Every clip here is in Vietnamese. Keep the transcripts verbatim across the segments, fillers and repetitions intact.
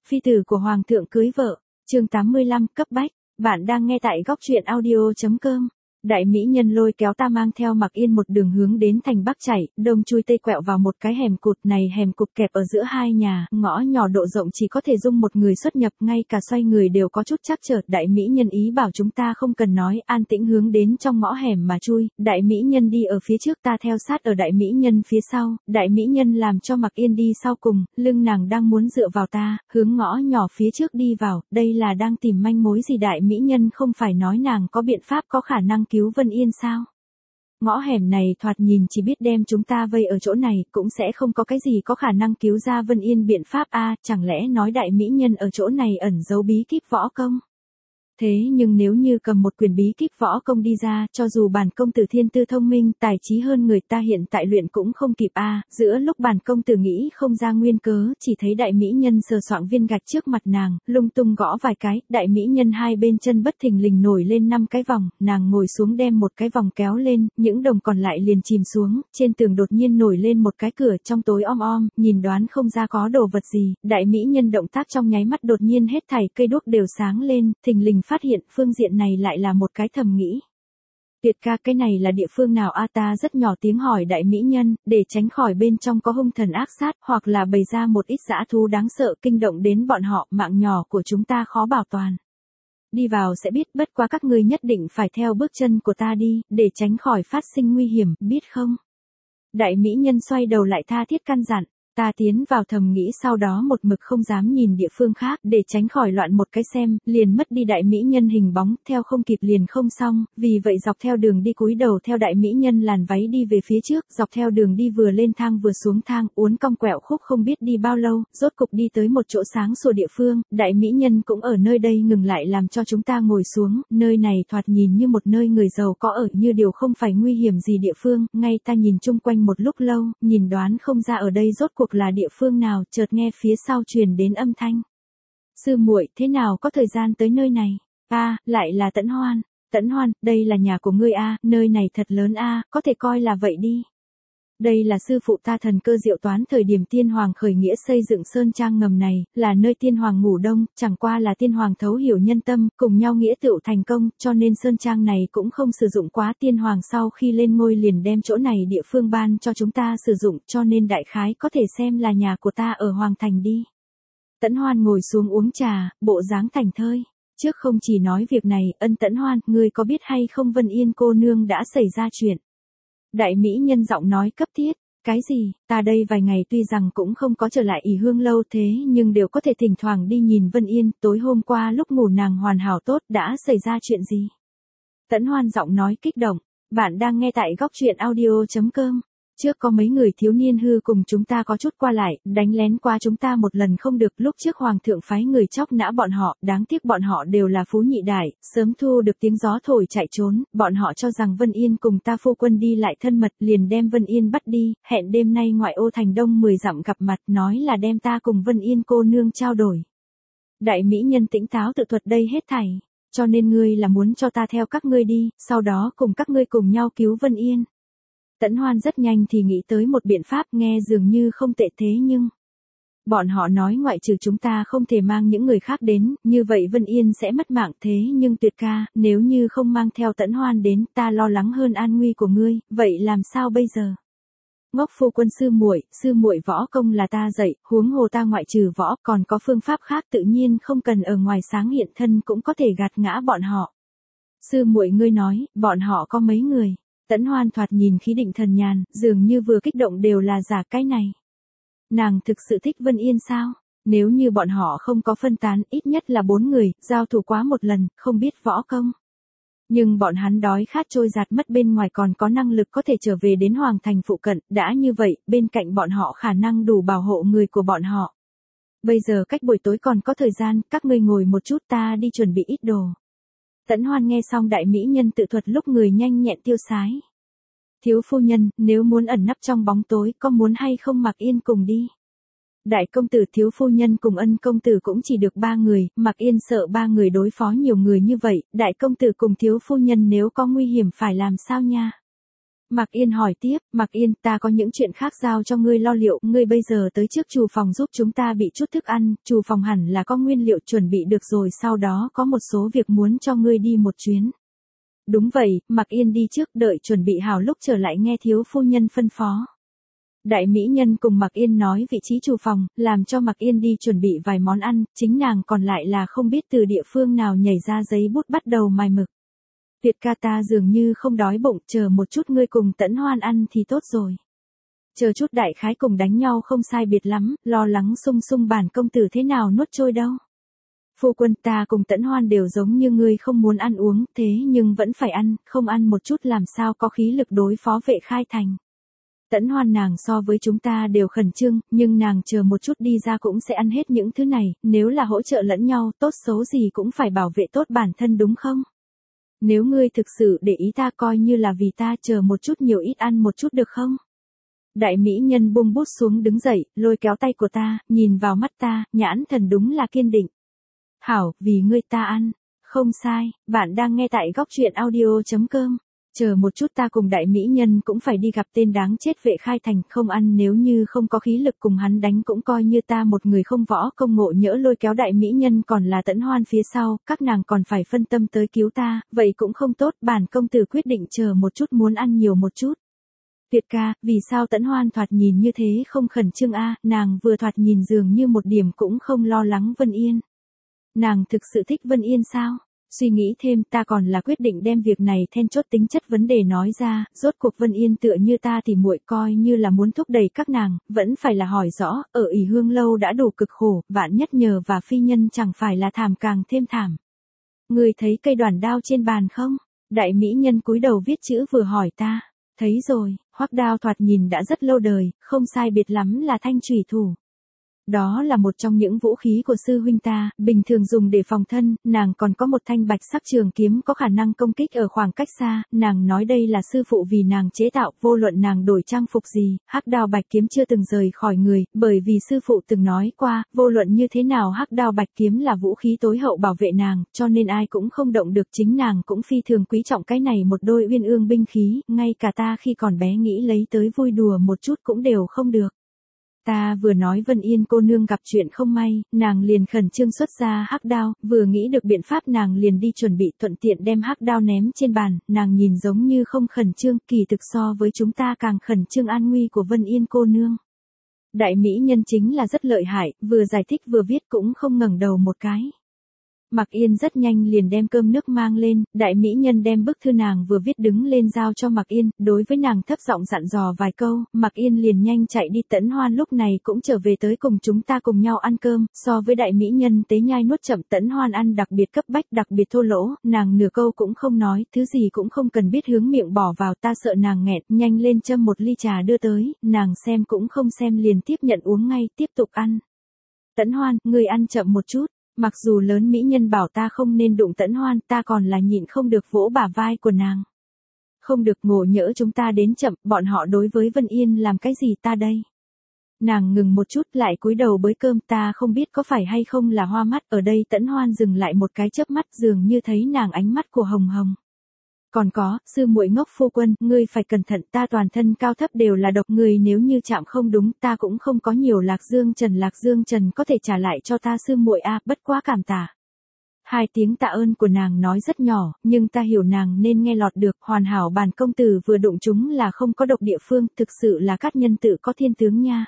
Phi tử của Hoàng thượng cưới vợ, chương tám mươi lăm cấp bách, bạn đang nghe tại góc truyện audio.com. Đại mỹ nhân lôi kéo ta mang theo Mặc Yên một đường hướng đến thành Bắc chảy, đông chui tây quẹo vào một cái hẻm cụt này hẻm cụt kẹp ở giữa hai nhà, ngõ nhỏ độ rộng chỉ có thể dung một người xuất nhập, ngay cả xoay người đều có chút trắc trở. Đại mỹ nhân ý bảo chúng ta không cần nói, an tĩnh hướng đến trong ngõ hẻm mà chui, đại mỹ nhân đi ở phía trước, ta theo sát ở đại mỹ nhân phía sau, đại mỹ nhân làm cho Mặc Yên đi sau cùng, lưng nàng đang muốn dựa vào ta, hướng ngõ nhỏ phía trước đi vào, đây là đang tìm manh mối gì? Đại mỹ nhân không phải nói nàng có biện pháp có khả năng cứu Vân Yên sao? Ngõ hẻm này thoạt nhìn chỉ biết đem chúng ta vây ở chỗ này, cũng sẽ không có cái gì có khả năng cứu ra Vân Yên biện pháp a, à, chẳng lẽ nói đại mỹ nhân ở chỗ này ẩn giấu bí kíp võ công? Thế nhưng nếu như cầm một quyển bí kíp võ công đi ra, cho dù bản công tử thiên tư thông minh, tài trí hơn người ta hiện tại luyện cũng không kịp a. À, giữa lúc bản công tử nghĩ không ra nguyên cớ, chỉ thấy đại mỹ nhân sờ soạng viên gạch trước mặt nàng, lung tung gõ vài cái, đại mỹ nhân hai bên chân bất thình lình nổi lên năm cái vòng, nàng ngồi xuống đem một cái vòng kéo lên, những đồng còn lại liền chìm xuống, trên tường đột nhiên nổi lên một cái cửa, trong tối om om, nhìn đoán không ra có đồ vật gì, đại mỹ nhân động tác trong nháy mắt đột nhiên hết thảy cây đuốc đều sáng lên, thình lình phát hiện phương diện này lại là một cái thầm nghĩ. Tuyệt ca, cái này là địa phương nào a? Ta rất nhỏ tiếng hỏi đại mỹ nhân, để tránh khỏi bên trong có hung thần ác sát, hoặc là bày ra một ít dã thú đáng sợ kinh động đến bọn họ, mạng nhỏ của chúng ta khó bảo toàn. Đi vào sẽ biết, bất quá các ngươi nhất định phải theo bước chân của ta đi, để tránh khỏi phát sinh nguy hiểm, biết không? Đại mỹ nhân xoay đầu lại tha thiết căn dặn. Ta tiến vào thầm nghĩ, sau đó một mực không dám nhìn địa phương khác, để tránh khỏi loạn một cái xem, liền mất đi đại mỹ nhân hình bóng, theo không kịp liền không xong, vì vậy dọc theo đường đi cúi đầu theo đại mỹ nhân làn váy đi về phía trước, dọc theo đường đi vừa lên thang vừa xuống thang, uốn cong quẹo khúc không biết đi bao lâu, rốt cục đi tới một chỗ sáng sủa địa phương, đại mỹ nhân cũng ở nơi đây ngừng lại làm cho chúng ta ngồi xuống, nơi này thoạt nhìn như một nơi người giàu có ở, như điều không phải nguy hiểm gì địa phương, ngay ta nhìn chung quanh một lúc lâu, nhìn đoán không ra ở đây rốt cuộc là địa phương nào, chợt nghe phía sau truyền đến âm thanh. Sư muội, thế nào có thời gian tới nơi này? A, à, lại là Tẫn Hoan. Tẫn Hoan, đây là nhà của ngươi a, à, nơi này thật lớn a, à, có thể coi là vậy đi. Đây là sư phụ ta thần cơ diệu toán, thời điểm tiên hoàng khởi nghĩa xây dựng sơn trang ngầm này, là nơi tiên hoàng ngủ đông, chẳng qua là tiên hoàng thấu hiểu nhân tâm, cùng nhau nghĩa tựu thành công, cho nên sơn trang này cũng không sử dụng quá, tiên hoàng sau khi lên ngôi liền đem chỗ này địa phương ban cho chúng ta sử dụng, cho nên đại khái có thể xem là nhà của ta ở Hoàng Thành đi. Tẫn Hoan ngồi xuống uống trà, bộ dáng thảnh thơi. Trước không chỉ nói việc này, ân Tẫn Hoan, ngươi có biết hay không Vân Yên cô nương đã xảy ra chuyện? Đại mỹ nhân giọng nói cấp thiết, cái gì, ta đây vài ngày tuy rằng cũng không có trở lại ỷ hương lâu thế nhưng đều có thể thỉnh thoảng đi nhìn Vân Yên, tối hôm qua lúc ngủ nàng hoàn hảo tốt, đã xảy ra chuyện gì? Tẫn Hoan giọng nói kích động, bạn đang nghe tại góc truyện audio.com. Trước có mấy người thiếu niên hư cùng chúng ta có chút qua lại, đánh lén qua chúng ta một lần không được, lúc trước hoàng thượng phái người chóc nã bọn họ, đáng tiếc bọn họ đều là phú nhị đại, sớm thu được tiếng gió thổi chạy trốn, bọn họ cho rằng Vân Yên cùng ta phu quân đi lại thân mật, liền đem Vân Yên bắt đi, hẹn đêm nay ngoại ô thành đông mười dặm gặp mặt, nói là đem ta cùng Vân Yên cô nương trao đổi. Đại mỹ nhân tỉnh táo tự thuật đây hết thảy, cho nên ngươi là muốn cho ta theo các ngươi đi, sau đó cùng các ngươi cùng nhau cứu Vân Yên. Tẫn Hoan rất nhanh thì nghĩ tới một biện pháp, nghe dường như không tệ thế nhưng bọn họ nói ngoại trừ chúng ta không thể mang những người khác đến, như vậy Vân Yên sẽ mất mạng, thế nhưng Tuyệt ca, nếu như không mang theo Tẫn Hoan đến, ta lo lắng hơn an nguy của ngươi, vậy làm sao bây giờ? Ngốc phu quân, sư muội, sư muội võ công là ta dạy, huống hồ ta ngoại trừ võ còn có phương pháp khác, tự nhiên không cần ở ngoài sáng hiện thân cũng có thể gạt ngã bọn họ. Sư muội ngươi nói, bọn họ có mấy người? Tẫn Hoan thoạt nhìn khí định thần nhàn, dường như vừa kích động đều là giả, cái này. Nàng thực sự thích Vân Yên sao? Nếu như bọn họ không có phân tán, ít nhất là bốn người, giao thủ quá một lần, không biết võ công. Nhưng bọn hắn đói khát trôi giạt mất bên ngoài còn có năng lực có thể trở về đến Hoàng Thành phụ cận, đã như vậy, bên cạnh bọn họ khả năng đủ bảo hộ người của bọn họ. Bây giờ cách buổi tối còn có thời gian, các ngươi ngồi một chút, ta đi chuẩn bị ít đồ. Tẫn Hoan nghe xong đại mỹ nhân tự thuật lúc người nhanh nhẹn tiêu sái. Thiếu phu nhân, nếu muốn ẩn nấp trong bóng tối, có muốn hay không Mặc Yên cùng đi? Đại công tử, thiếu phu nhân cùng ân công tử cũng chỉ được ba người, Mặc Yên sợ ba người đối phó nhiều người như vậy, đại công tử cùng thiếu phu nhân nếu có nguy hiểm phải làm sao nha? Mạc Yên hỏi tiếp, Mạc Yên, ta có những chuyện khác giao cho ngươi lo liệu, ngươi bây giờ tới trước trù phòng giúp chúng ta bị chút thức ăn, trù phòng hẳn là có nguyên liệu chuẩn bị được rồi, sau đó có một số việc muốn cho ngươi đi một chuyến. Đúng vậy, Mạc Yên đi trước, đợi chuẩn bị hảo lúc trở lại nghe thiếu phu nhân phân phó. Đại mỹ nhân cùng Mạc Yên nói vị trí trù phòng, làm cho Mạc Yên đi chuẩn bị vài món ăn, chính nàng còn lại là không biết từ địa phương nào nhảy ra giấy bút bắt đầu mài mực. Tuyệt ca, ta dường như không đói bụng, chờ một chút ngươi cùng Tẫn Hoan ăn thì tốt rồi. Chờ chút đại khái cùng đánh nhau không sai biệt lắm, lo lắng sung sung bản công tử thế nào nuốt trôi đâu. Phu quân, ta cùng Tẫn Hoan đều giống như ngươi không muốn ăn uống, thế nhưng vẫn phải ăn, không ăn một chút làm sao có khí lực đối phó Vệ Khai Thành. Tẫn Hoan nàng so với chúng ta đều khẩn trương, nhưng nàng chờ một chút đi ra cũng sẽ ăn hết những thứ này, nếu là hỗ trợ lẫn nhau, tốt xấu gì cũng phải bảo vệ tốt bản thân đúng không? Nếu ngươi thực sự để ý ta coi như là vì ta, chờ một chút nhiều ít ăn một chút được không? Đại mỹ nhân buông bút xuống đứng dậy, lôi kéo tay của ta, nhìn vào mắt ta, nhãn thần đúng là kiên định. Hảo, vì ngươi ta ăn. Không sai, bạn đang nghe tại góc truyện audio chấm com. Chờ một chút, ta cùng đại mỹ nhân cũng phải đi gặp tên đáng chết Vệ Khai Thành, không ăn nếu như không có khí lực cùng hắn đánh cũng coi như ta một người không võ công, ngộ nhỡ lôi kéo đại mỹ nhân còn là Tẫn Hoan phía sau, các nàng còn phải phân tâm tới cứu ta, vậy cũng không tốt, bản công tử quyết định chờ một chút muốn ăn nhiều một chút. Tuyệt ca, vì sao Tẫn Hoan thoạt nhìn như thế không khẩn trương a? Nàng vừa thoạt nhìn dường như một điểm cũng không lo lắng Vân Yên. Nàng thực sự thích Vân Yên sao? Suy nghĩ thêm, ta còn là quyết định đem việc này then chốt tính chất vấn đề nói ra, rốt cuộc Vân Yên tựa như ta thì muội coi như là muốn thúc đẩy các nàng, vẫn phải là hỏi rõ, ở ỷ hương lâu đã đủ cực khổ, vạn nhất nhờ và phi nhân chẳng phải là thảm càng thêm thảm. Người thấy cây đoàn đao trên bàn không? Đại mỹ nhân cúi đầu viết chữ vừa hỏi ta. Thấy rồi, hoắc đao thoạt nhìn đã rất lâu đời, không sai biệt lắm là thanh chủy thủ. Đó là một trong những vũ khí của sư huynh ta, bình thường dùng để phòng thân, nàng còn có một thanh bạch sắc trường kiếm có khả năng công kích ở khoảng cách xa, nàng nói đây là sư phụ vì nàng chế tạo, vô luận nàng đổi trang phục gì, hắc đao bạch kiếm chưa từng rời khỏi người, bởi vì sư phụ từng nói qua, vô luận như thế nào hắc đao bạch kiếm là vũ khí tối hậu bảo vệ nàng, cho nên ai cũng không động được, chính nàng cũng phi thường quý trọng cái này một đôi uyên ương binh khí, ngay cả ta khi còn bé nghĩ lấy tới vui đùa một chút cũng đều không được. Ta vừa nói Vân Yên cô nương gặp chuyện không may, nàng liền khẩn trương xuất ra hắc đao, vừa nghĩ được biện pháp nàng liền đi chuẩn bị, thuận tiện đem hắc đao ném trên bàn, nàng nhìn giống như không khẩn trương, kỳ thực so với chúng ta càng khẩn trương an nguy của Vân Yên cô nương. Đại mỹ nhân chính là rất lợi hại, vừa giải thích vừa viết cũng không ngẩng đầu một cái. Mạc Yên rất nhanh liền đem cơm nước mang lên, đại mỹ nhân đem bức thư nàng vừa viết đứng lên giao cho Mạc Yên, đối với nàng thấp giọng dặn dò vài câu, Mạc Yên liền nhanh chạy đi. Tẫn Hoan lúc này cũng trở về tới cùng chúng ta cùng nhau ăn cơm, so với đại mỹ nhân tế nhai nuốt chậm, Tẫn Hoan ăn đặc biệt cấp bách, đặc biệt thô lỗ, nàng nửa câu cũng không nói, thứ gì cũng không cần biết hướng miệng bỏ vào, ta sợ nàng nghẹn, nhanh lên châm một ly trà đưa tới, nàng xem cũng không xem liền tiếp nhận uống ngay, tiếp tục ăn. Tẫn Hoan, người ăn chậm một chút. Mặc dù lớn mỹ nhân bảo ta không nên đụng Tẫn Hoan, ta còn là nhịn không được vỗ bả vai của nàng. Không được, ngộ nhỡ chúng ta đến chậm, bọn họ đối với Vân Yên làm cái gì ta đây? Nàng ngừng một chút lại cúi đầu bới cơm, ta không biết có phải hay không là hoa mắt, ở đây Tẫn Hoan dừng lại một cái chớp mắt, dường như thấy nàng ánh mắt của hồng hồng. Còn có, sư muội ngốc phu quân, ngươi phải cẩn thận, ta toàn thân cao thấp đều là độc, người nếu như chạm không đúng, ta cũng không có nhiều lạc dương trần, lạc dương trần có thể trả lại cho ta sư muội a, bất quá cảm tạ. Hai tiếng tạ ơn của nàng nói rất nhỏ, nhưng ta hiểu nàng nên nghe lọt được, hoàn hảo bản công tử vừa đụng chúng là không có độc địa phương, thực sự là các nhân tự có thiên tướng nha.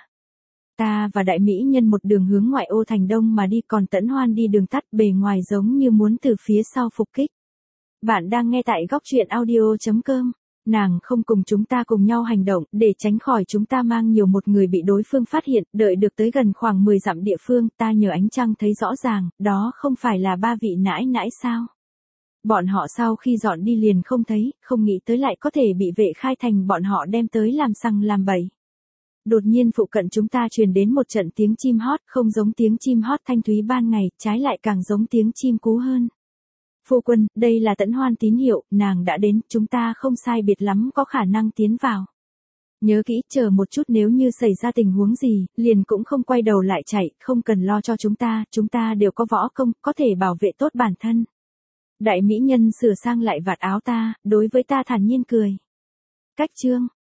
Ta và đại mỹ nhân một đường hướng ngoại ô thành đông mà đi, còn Tẫn Hoan đi đường tắt, bề ngoài giống như muốn từ phía sau phục kích. Bạn đang nghe tại góc truyện audio chấm com. Nàng không cùng chúng ta cùng nhau hành động, để tránh khỏi chúng ta mang nhiều một người bị đối phương phát hiện, đợi được tới gần khoảng mười dặm địa phương, ta nhờ ánh trăng thấy rõ ràng, đó không phải là ba vị nãi nãi sao? Bọn họ sau khi dọn đi liền không thấy, không nghĩ tới lại có thể bị Vệ Khai Thành bọn họ đem tới làm sằng làm bậy. Đột nhiên phụ cận chúng ta truyền đến một trận tiếng chim hót, không giống tiếng chim hót thanh thúy ban ngày, trái lại càng giống tiếng chim cú hơn. Phu quân, đây là Tẫn Hoan tín hiệu, nàng đã đến, chúng ta không sai biệt lắm có khả năng tiến vào. Nhớ kỹ, chờ một chút, nếu như xảy ra tình huống gì, liền cũng không quay đầu lại chạy, không cần lo cho chúng ta, chúng ta đều có võ công, có thể bảo vệ tốt bản thân. Đại mỹ nhân sửa sang lại vạt áo ta, đối với ta thản nhiên cười. Cách chương